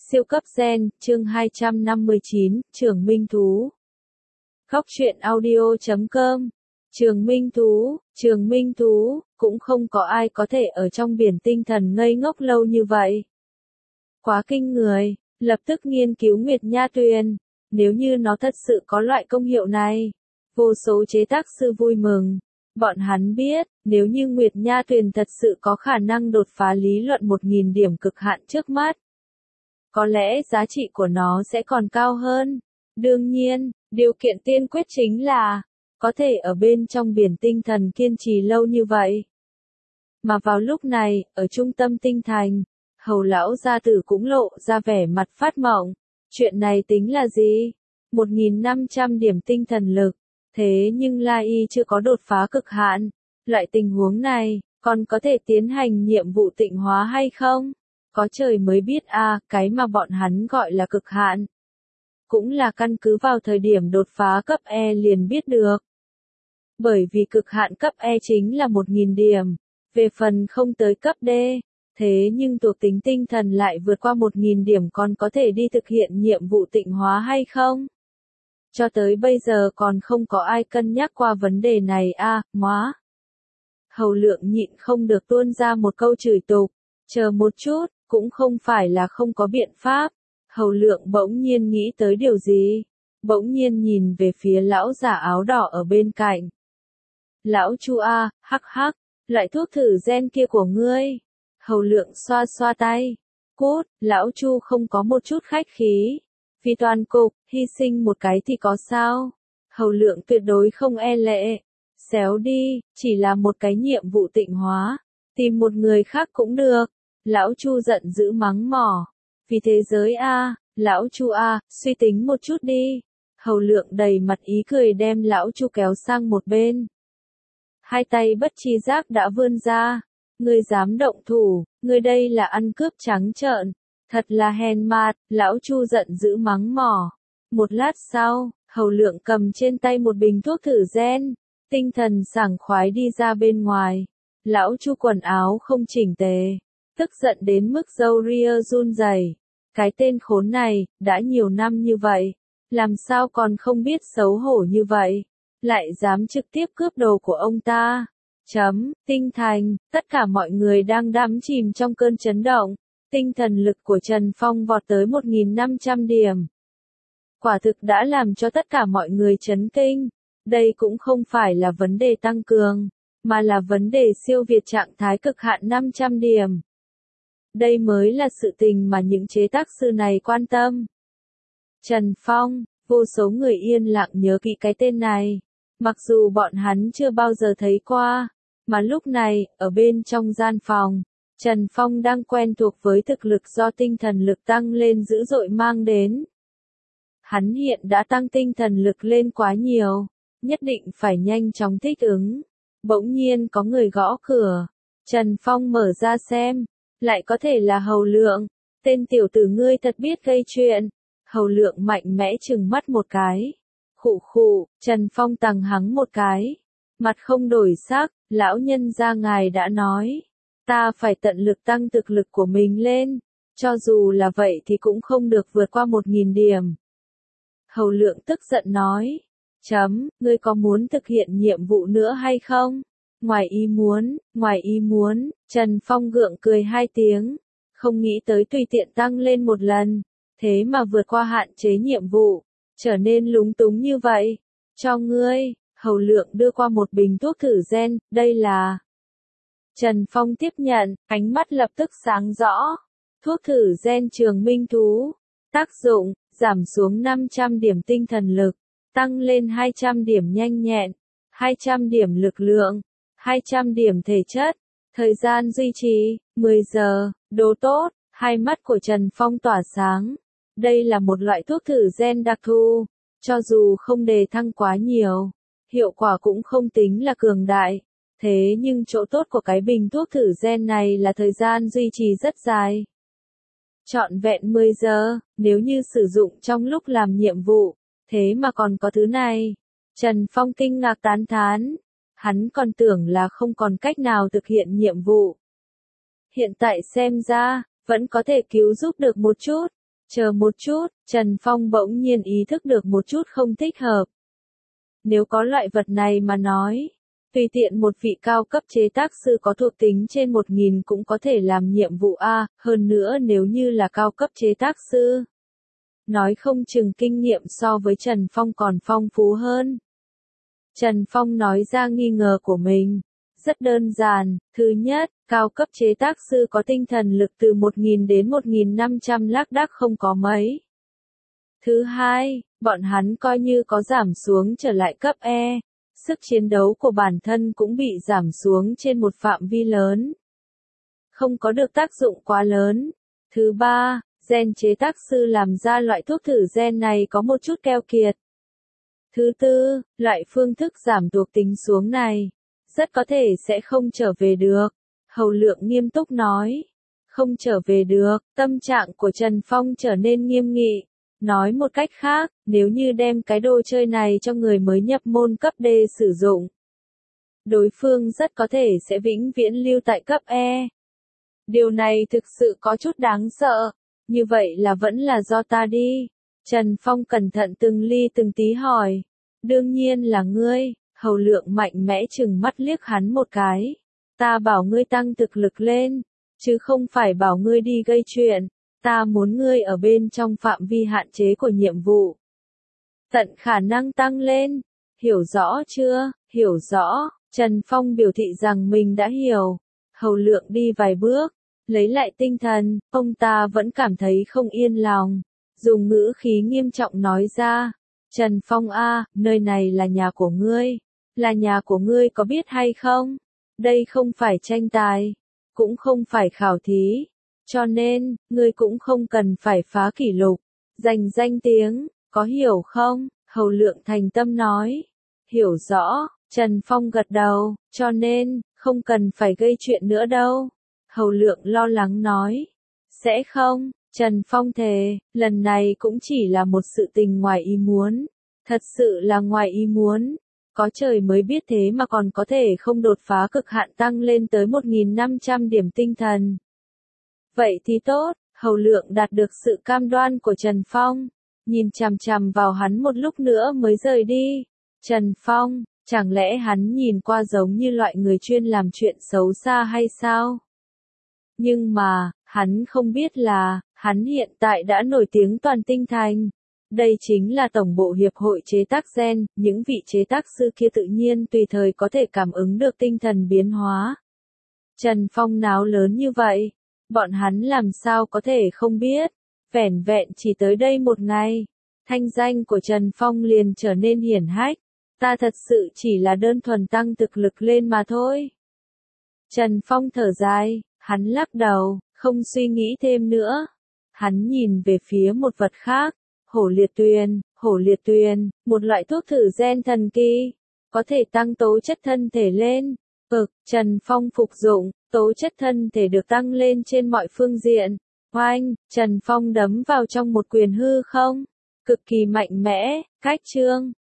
Siêu cấp gen, chương 259, Trường Minh Thú. Góc truyện audio.com. Trường Minh Thú, cũng không có ai có thể ở trong biển tinh thần ngây ngốc lâu như vậy. Quá kinh người, lập tức nghiên cứu Nguyệt Nha Tuyền, nếu như nó thật sự có loại công hiệu này. Vô số chế tác sư vui mừng. Bọn hắn biết, nếu như Nguyệt Nha Tuyền thật sự có khả năng đột phá lý luận 1000 điểm cực hạn trước mắt, có lẽ giá trị của nó sẽ còn cao hơn. Đương nhiên, điều kiện tiên quyết chính là có thể ở bên trong biển tinh thần kiên trì lâu như vậy. Mà vào lúc này, ở trung tâm tinh thành, Hầu lão gia tử cũng lộ ra vẻ mặt phát mộng. Chuyện này tính là gì? 1500 điểm tinh thần lực, thế nhưng La Y chưa có đột phá cực hạn. Loại tình huống này, còn có thể tiến hành nhiệm vụ tịnh hóa hay không? Có trời mới biết cái mà bọn hắn gọi là cực hạn. Cũng là căn cứ vào thời điểm đột phá cấp E liền biết được. Bởi vì cực hạn cấp E chính là 1000 điểm, về phần không tới cấp D, thế nhưng thuộc tính tinh thần lại vượt qua 1000 điểm còn có thể đi thực hiện nhiệm vụ tịnh hóa hay không? Cho tới bây giờ còn không có ai cân nhắc qua vấn đề này móa. Hầu Lượng nhịn không được tuôn ra một câu chửi tục, chờ một chút. Cũng không phải là không có biện pháp. Hầu Lượng bỗng nhiên nghĩ tới điều gì. Bỗng nhiên nhìn về phía lão giả áo đỏ ở bên cạnh. Lão Chu hắc hắc, loại thuốc thử gen kia của ngươi. Hầu Lượng xoa xoa tay. Cút, lão Chu không có một chút khách khí. Vì toàn cục, hy sinh một cái thì có sao. Hầu Lượng tuyệt đối không e lệ. Xéo đi, chỉ là một cái nhiệm vụ tịnh hóa. Tìm một người khác cũng được. Lão Chu giận dữ mắng mỏ. Vì thế giới lão Chu suy tính một chút đi. Hầu Lượng đầy mặt ý cười đem lão Chu kéo sang một bên. Hai tay bất tri giác đã vươn ra. Ngươi dám động thủ, ngươi đây là ăn cướp trắng trợn. Thật là hèn mạt, lão Chu giận dữ mắng mỏ. Một lát sau, Hầu Lượng cầm trên tay một bình thuốc thử gen. Tinh thần sảng khoái đi ra bên ngoài. Lão Chu quần áo không chỉnh tề. Tức giận đến mức râu ria run rẩy. Cái tên khốn này, đã nhiều năm như vậy, làm sao còn không biết xấu hổ như vậy, lại dám trực tiếp cướp đồ của ông ta. Tinh thành, tất cả mọi người đang đắm chìm trong cơn chấn động, tinh thần lực của Trần Phong vọt tới 1500 điểm. Quả thực đã làm cho tất cả mọi người chấn kinh, đây cũng không phải là vấn đề tăng cường, mà là vấn đề siêu việt trạng thái cực hạn 500 điểm. Đây mới là sự tình mà những chế tác sư này quan tâm. Trần Phong, vô số người yên lặng nhớ kỹ cái tên này. Mặc dù bọn hắn chưa bao giờ thấy qua, mà lúc này, ở bên trong gian phòng, Trần Phong đang quen thuộc với thực lực do tinh thần lực tăng lên dữ dội mang đến. Hắn hiện đã tăng tinh thần lực lên quá nhiều, nhất định phải nhanh chóng thích ứng. Bỗng nhiên có người gõ cửa, Trần Phong mở ra xem. Lại có thể là Hầu Lượng, tên tiểu tử ngươi thật biết gây chuyện. Hầu Lượng mạnh mẽ trừng mắt một cái. Khụ khụ, Trần Phong tằng hắng một cái. Mặt không đổi sắc, lão nhân gia ngài đã nói. Ta phải tận lực tăng thực lực của mình lên. Cho dù là vậy thì cũng không được vượt qua 1000 điểm. Hầu Lượng tức giận nói. Ngươi có muốn thực hiện nhiệm vụ nữa hay không? Ngoài ý muốn, Trần Phong gượng cười 2 tiếng, không nghĩ tới tùy tiện tăng lên một lần, thế mà vượt qua hạn chế nhiệm vụ, trở nên lúng túng như vậy. Cho ngươi, Hầu Lượng đưa qua một bình thuốc thử gen, đây là. Trần Phong tiếp nhận, ánh mắt lập tức sáng rõ. Thuốc thử gen Trường Minh Thú, tác dụng, giảm xuống 500 điểm tinh thần lực, tăng lên 200 điểm nhanh nhẹn, 200 điểm lực lượng. 200 điểm thể chất, thời gian duy trì, 10 giờ, đồ tốt, hai mắt của Trần Phong tỏa sáng. Đây là một loại thuốc thử gen đặc thù, cho dù không đề thăng quá nhiều, hiệu quả cũng không tính là cường đại. Thế nhưng chỗ tốt của cái bình thuốc thử gen này là thời gian duy trì rất dài. Trọn vẹn 10 giờ, nếu như sử dụng trong lúc làm nhiệm vụ, thế mà còn có thứ này. Trần Phong kinh ngạc tán thán. Hắn còn tưởng là không còn cách nào thực hiện nhiệm vụ. Hiện tại xem ra, vẫn có thể cứu giúp được một chút. Chờ một chút, Trần Phong bỗng nhiên ý thức được một chút không thích hợp. Nếu có loại vật này mà nói, tùy tiện một vị cao cấp chế tác sư có thuộc tính trên 1000 cũng có thể làm nhiệm vụ A, hơn nữa nếu như là cao cấp chế tác sư. Nói không chừng kinh nghiệm so với Trần Phong còn phong phú hơn. Trần Phong nói ra nghi ngờ của mình. Rất đơn giản, thứ nhất, cao cấp chế tác sư có tinh thần lực từ 1000 đến 1500 lác đác không có mấy. Thứ hai, bọn hắn coi như có giảm xuống trở lại cấp E, sức chiến đấu của bản thân cũng bị giảm xuống trên một phạm vi lớn. Không có được tác dụng quá lớn. Thứ ba, gen chế tác sư làm ra loại thuốc thử gen này có một chút keo kiệt. Thứ tư, loại phương thức giảm thuộc tính xuống này, rất có thể sẽ không trở về được. Hầu Lượng nghiêm túc nói. Không trở về được, tâm trạng của Trần Phong trở nên nghiêm nghị. Nói một cách khác, nếu như đem cái đồ chơi này cho người mới nhập môn cấp D sử dụng, đối phương rất có thể sẽ vĩnh viễn lưu tại cấp E. Điều này thực sự có chút đáng sợ. Như vậy là vẫn là do ta đi. Trần Phong cẩn thận từng ly từng tí hỏi. Đương nhiên là ngươi. Hầu Lượng mạnh mẽ chừng mắt liếc hắn một cái. Ta bảo ngươi tăng thực lực lên, chứ không phải bảo ngươi đi gây chuyện. Ta muốn ngươi ở bên trong phạm vi hạn chế của nhiệm vụ. Tận khả năng tăng lên. Hiểu rõ chưa? Hiểu rõ. Trần Phong biểu thị rằng mình đã hiểu. Hầu Lượng đi vài bước, lấy lại tinh thần, ông ta vẫn cảm thấy không yên lòng. Dùng ngữ khí nghiêm trọng nói ra. Trần Phong a, nơi này là nhà của ngươi. Là nhà của ngươi có biết hay không? Đây không phải tranh tài, cũng không phải khảo thí. Cho nên, ngươi cũng không cần phải phá kỷ lục, giành danh tiếng, có hiểu không? Hầu Lượng thành tâm nói. Hiểu rõ, Trần Phong gật đầu, cho nên, không cần phải gây chuyện nữa đâu. Hầu Lượng lo lắng nói. Sẽ không, Trần Phong thề, lần này cũng chỉ là một sự tình ngoài ý muốn. Thật sự là ngoài ý muốn. Có trời mới biết thế mà còn có thể không đột phá cực hạn tăng lên tới 1500 điểm tinh thần. Vậy thì tốt, Hầu Lượng đạt được sự cam đoan của Trần Phong. Nhìn chằm chằm vào hắn một lúc nữa mới rời đi. Trần Phong, chẳng lẽ hắn nhìn qua giống như loại người chuyên làm chuyện xấu xa hay sao? Nhưng mà, hắn không biết là, hắn hiện tại đã nổi tiếng toàn Tinh Thành. Đây chính là tổng bộ hiệp hội chế tác gen, những vị chế tác sư kia tự nhiên tùy thời có thể cảm ứng được tinh thần biến hóa. Trần Phong náo lớn như vậy, bọn hắn làm sao có thể không biết, vẻn vẹn chỉ tới đây một ngày, thanh danh của Trần Phong liền trở nên hiển hách, ta thật sự chỉ là đơn thuần tăng thực lực lên mà thôi. Trần Phong thở dài, hắn lắc đầu, không suy nghĩ thêm nữa. Hắn nhìn về phía một vật khác. Hổ liệt tuyền, một loại thuốc thử gen thần kỳ, có thể tăng tố chất thân thể lên. Trần Phong phục dụng, tố chất thân thể được tăng lên trên mọi phương diện. Oanh, Trần Phong đấm vào trong một quyền hư không, cực kỳ mạnh mẽ, cách chương.